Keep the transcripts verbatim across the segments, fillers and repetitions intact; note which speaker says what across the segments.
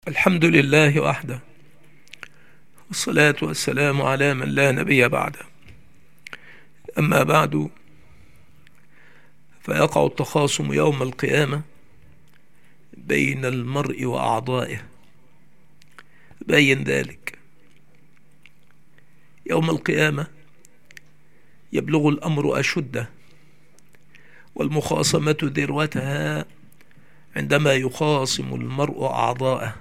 Speaker 1: الحمد لله وحده، والصلاة والسلام على من لا نبي بعده. أما بعد، فيقع التخاصم يوم القيامة بين المرء وأعضائه. بين ذلك يوم القيامة يبلغ الأمر أشده، والمخاصمة ذروتها عندما يخاصم المرء أعضاءه.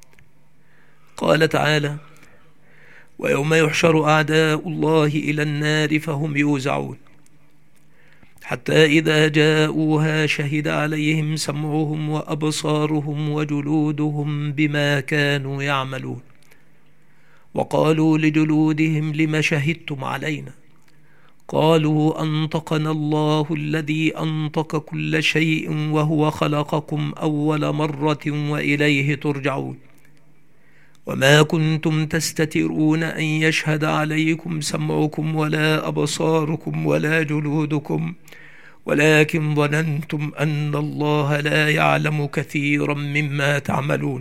Speaker 1: قال تعالى: ويوم يحشر أعداء الله إلى النار فهم يوزعون حتى إذا جاءوها شهد عليهم سمعهم وأبصارهم وجلودهم بما كانوا يعملون، وقالوا لجلودهم لم شهدتم علينا؟ قالوا أنطقنا الله الذي أنطق كل شيء وهو خلقكم أول مرة وإليه ترجعون. وما كنتم تستترون أن يشهد عليكم سمعكم ولا أبصاركم ولا جلودكم، ولكن ظننتم أن الله لا يعلم كثيرا مما تعملون.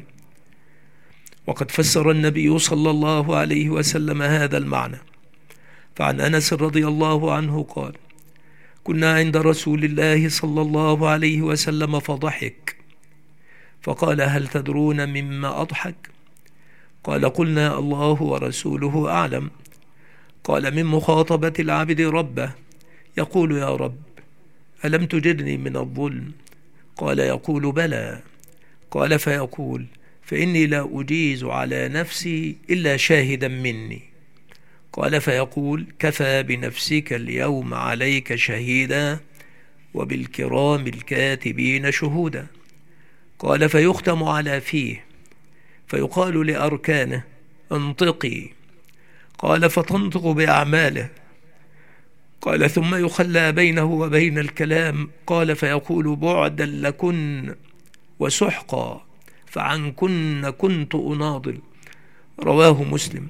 Speaker 1: وقد فسر النبي صلى الله عليه وسلم هذا المعنى، فعن أنس رضي الله عنه قال: كنا عند رسول الله صلى الله عليه وسلم فضحك، فقال: هل تدرون مما أضحك؟ قال: قلنا: الله ورسوله أعلم. قال: من مخاطبة العبد ربه، يقول: يا رب ألم تجرني من الظلم؟ قال: يقول: بلى. قال: فيقول: فإني لا أجيز على نفسي إلا شاهدا مني. قال: فيقول: كفى بنفسك اليوم عليك شهيدا وبالكرام الكاتبين شهودا. قال: فيختم على فيه، فيقال لأركانه: انطقي. قال: فتنطق بأعماله. قال: ثم يخلى بينه وبين الكلام. قال: فيقول: بعدا لكن وسحقا، فعنكن كنت أناضل. رواه مسلم.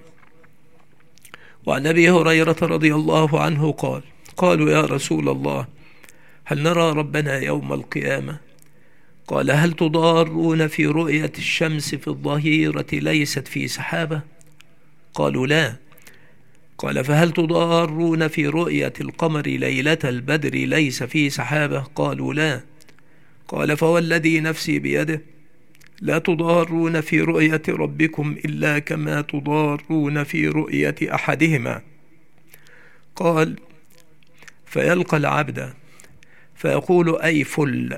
Speaker 1: وعن أبي هريرة رضي الله عنه قال: قالوا: يا رسول الله، هل نرى ربنا يوم القيامة؟ قال: هل تضارون في رؤية الشمس في الظهيرة ليست في سحابة؟ قالوا: لا. قال: فهل تضارون في رؤية القمر ليلة البدر ليس في سحابة؟ قالوا: لا. قال: فوالذي نفسي بيده لا تضارون في رؤية ربكم إلا كما تضارون في رؤية أحدهما. قال: فيلقى العبد فيقول: أي فل،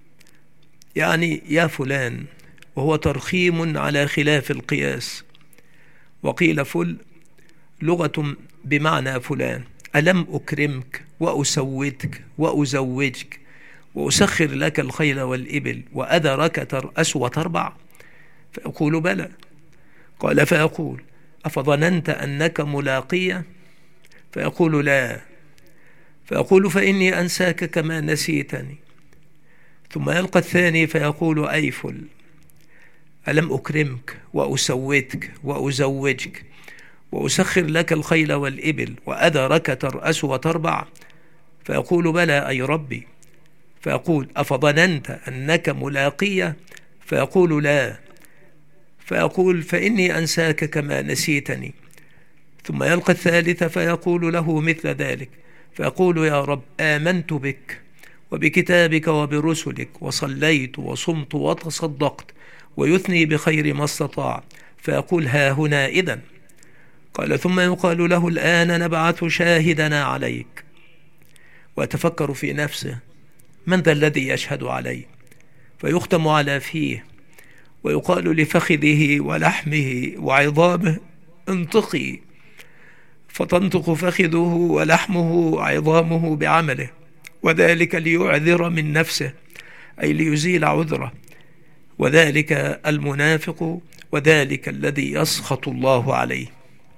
Speaker 1: يعني يا فلان، وهو ترخيم على خلاف القياس. وقيل فل لغة بمعنى فلان، ألم أكرمك وأسودك وأزوجك وأسخر لك الخيل والإبل وأذرك ترأس وتربع؟ فيقول: بلى. قال: فيقول: أفظننت أنك ملاقية؟ فيقول: لا. فيقول: فإني أنساك كما نسيتني. ثم يلقى الثاني فيقول: أي فل، ألم أكرمك وأسودك وأزوجك وأسخر لك الخيل والإبل وأذرك ترأس وتربع؟ فيقول: بلى أي ربي. فيقول: أفظننت أنك ملاقية؟ فيقول: لا. فيقول: فإني أنساك كما نسيتني. ثم يلقى الثالث فيقول له مثل ذلك، فيقول: يا رب، آمنت بك وبكتابك وبرسلك وصليت وصمت وتصدقت، ويثني بخير ما استطاع. فيقول: ها هنا إذن. قال: ثم يقال له: الآن نبعث شاهدنا عليك. ويتفكر في نفسه: من ذا الذي يشهد علي؟ فيختم على فيه، ويقال لفخذه ولحمه وعظامه: انطقي. فتنطق فخذه ولحمه وعظامه بعمله، وذلك ليعذر من نفسه، أي ليزيل عذره، وذلك المنافق، وذلك الذي يسخط الله عليه.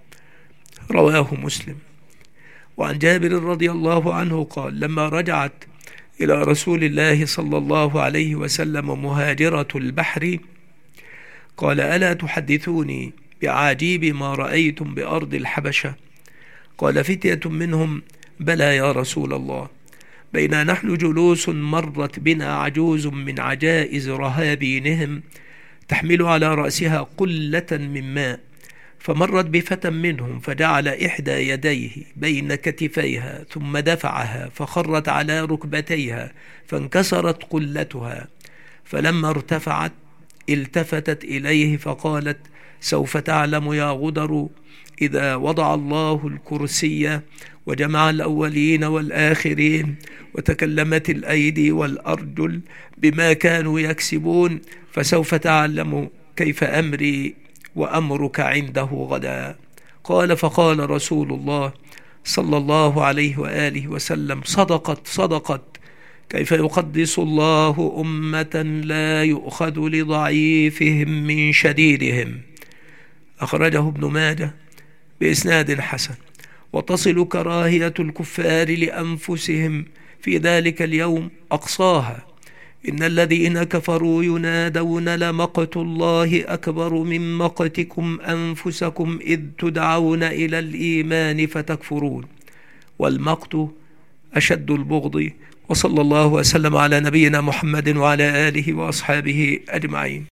Speaker 1: رواه مسلم. وعن جابر رضي الله عنه قال: لما رجعت إلى رسول الله صلى الله عليه وسلم مهاجرة البحر، قال: ألا تحدثوني بعجيب ما رأيتم بأرض الحبشة؟ قال فتية منهم: بلى يا رسول الله، بين نحن جلوس مرت بنا عجوز من عجائز رهابينهم تحمل على رأسها قلة من ماء، فمرت بفتى منهم فجعل إحدى يديه بين كتفيها ثم دفعها فخرت على ركبتيها فانكسرت قلتها، فلما ارتفعت التفتت إليه فقالت: سوف تعلم يا غدر إذا وضع الله الكرسي وجمع الأولين والآخرين وتكلمت الأيدي والأرجل بما كانوا يكسبون، فسوف تعلم كيف أمري وأمرك عنده غدا. قال: فقال رسول الله صلى الله عليه وآله وسلم: صدقت صدقت، كيف يقدس الله أمة لا يؤخذ لضعيفهم من شديدهم. أخرجه ابن ماجه بإسناد حسن. وتصل كراهية الكفار لأنفسهم في ذلك اليوم أقصاها: إن الذين كفروا ينادون لمقت الله أكبر من مقتكم أنفسكم إذ تدعون إلى الإيمان فتكفرون، والمقت أشد البغض. وصلى الله وسلم على نبينا محمد وعلى آله وأصحابه أجمعين.